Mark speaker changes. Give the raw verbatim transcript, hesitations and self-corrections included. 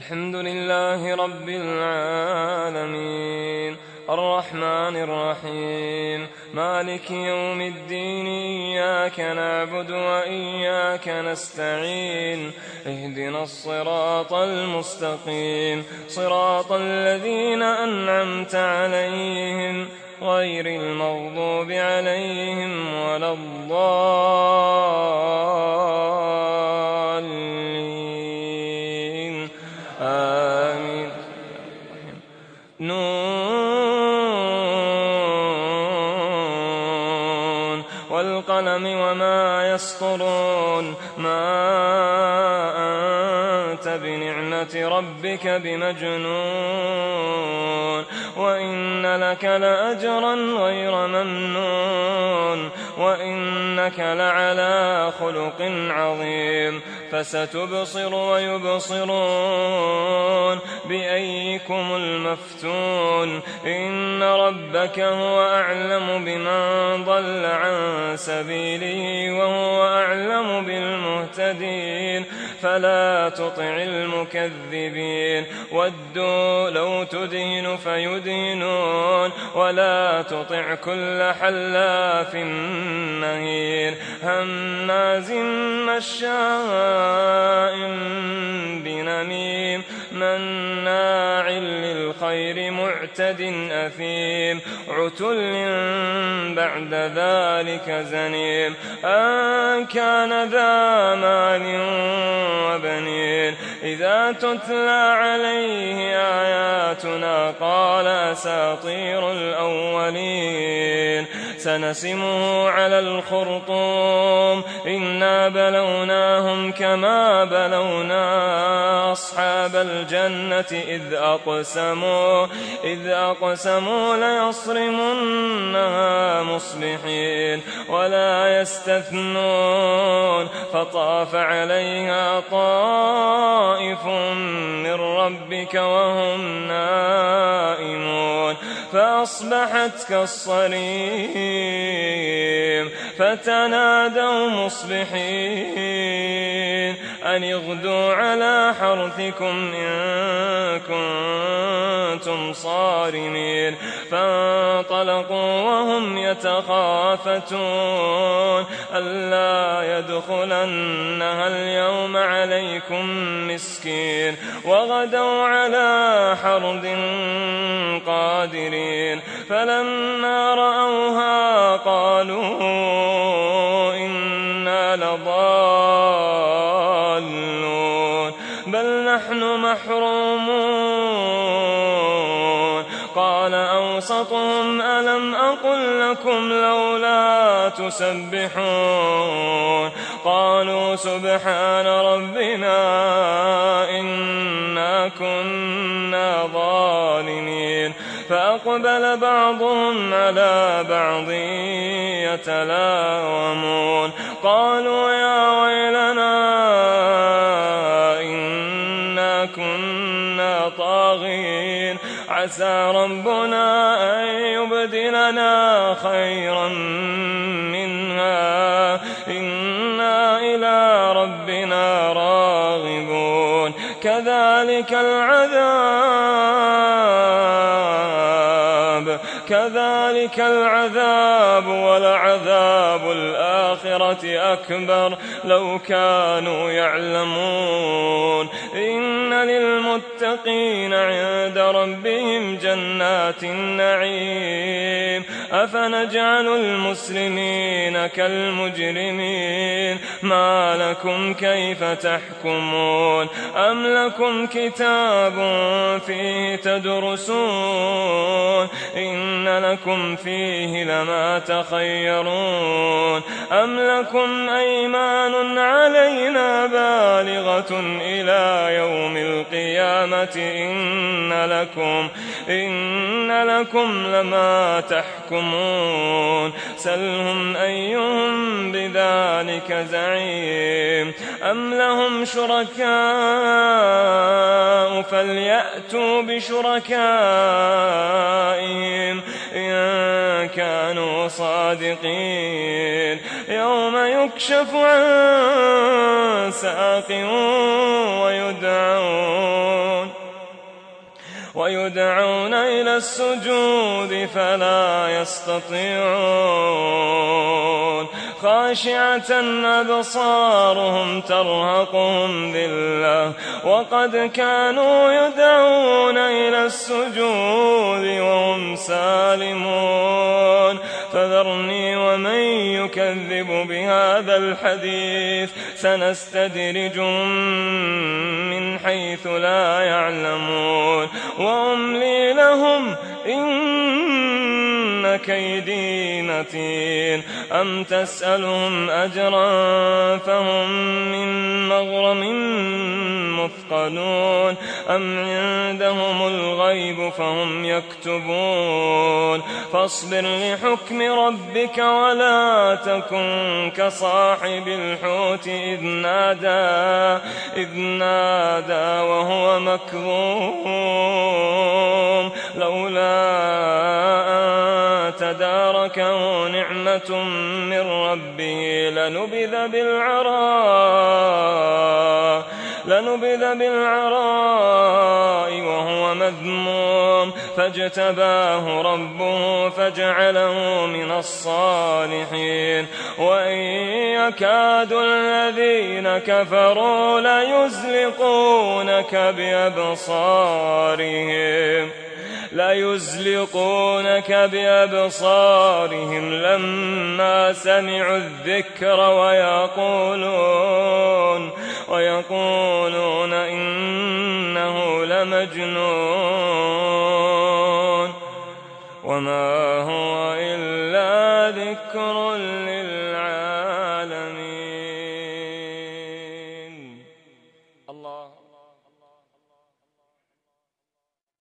Speaker 1: الحمد لله رب العالمين الرحمن الرحيم مالك يوم الدين إياك نعبد وإياك نستعين اهدنا الصراط المستقيم صراط الذين أنعمت عليهم غير المغضوب عليهم ولا الضالين آمين. نون والقلم وما يسطرون ما أنت بنعمة ربك بمجنون وإن لك لأجرا غير ممنون وإنك لعلى خلق عظيم فستبصر ويبصرون بأيكم المفتون إن ربك هو أعلم بمن ضل عن سبيله وهو أعلم بالمهتدين فلا تطع المكذبين ودوا لو تدهن فيدهنون ولا تطع كل حلاف مهين هماز مشاء بنميم مناع للخير معتد أثيم عتل بعد ذلك زنيم أن كان ذا مال وبنين إذا تتلى عليه آياتنا قال أساطير الأولين سنسمه على الخرطوم إنا بلوناهم كما بلونا أصحاب الجنة إذ أقسموا إذ أقسموا ليصرمنها مصبحين ولا يستثنون فطاف عليها طائف من ربك وهم نائمون فأصبحت كالصريم فتنادوا مصبحين أن اغدوا على حرثكم إن كنتم صارمين فانطلقوا وهم يتخافتون ألا يدخلنها اليوم عليكم مسكين وغدوا على حرد قادرين فلما رأوها قالوا إنا لضالون بل نحن محرومون قال أوسطهم ألم أقل لكم لولا تسبحون قالوا سبحان ربنا إنا كنا ظالمين فأقبل بعضهم على بعض يتلاومون قالوا يا ويلنا إنا كنا طاغين عسى ربنا أن يبدلنا خيرا منها إنا إلى ربنا راغبون كذلك العذاب كذلك العذاب ولعذاب الآخرة أكبر لو كانوا يعلمون إن للمتقين عند ربهم جنات النعيم أفنجعل المسلمين كالمجرمين ما لكم كيف تحكمون أم لكم كتاب فيه تدرسون إن لكم فيه لما تخيرون أم لكم أيمان علينا بالغة إلى يوم القيامة إن لكم إن لكم لما تحكمون سلهم أيهم بذلك زعيم أم لهم شركاء فليأتوا بشركائهم إن كانوا صادقين يوم يكشف عن ساق ويدعون ويدعون إلى السجود فلا يستطيعون خاشعة أبصارهم ترهقهم ذلة وقد كانوا يدعون إلى السجود وهم سالمون فذرني ومن يكذب بهذا الحديث سنستدرجهم من حيث لا يعلمون وأملي لهم إن كيدي متين أم تسألهم أجرا فهم من مغرم مثقلون أم عندهم الغيب فهم يكتبون فاصبر لحكم ربك ولا تكن كصاحب الحوت إذ نادى, إذ نادى وهو مكظوم لولا أن تداركه نعمة من ربه لنبذ بالعراء لنبذ بالعراء وهو مذموم فاجتباه ربه فجعله من الصالحين وإن يكاد الذين كفروا ليزلقونك بأبصارهم ليزلقونك بأبصارهم لما سمعوا الذكر ويقولون ويقولون إنه لمجنون وما هو إلا ذكر للعالمين.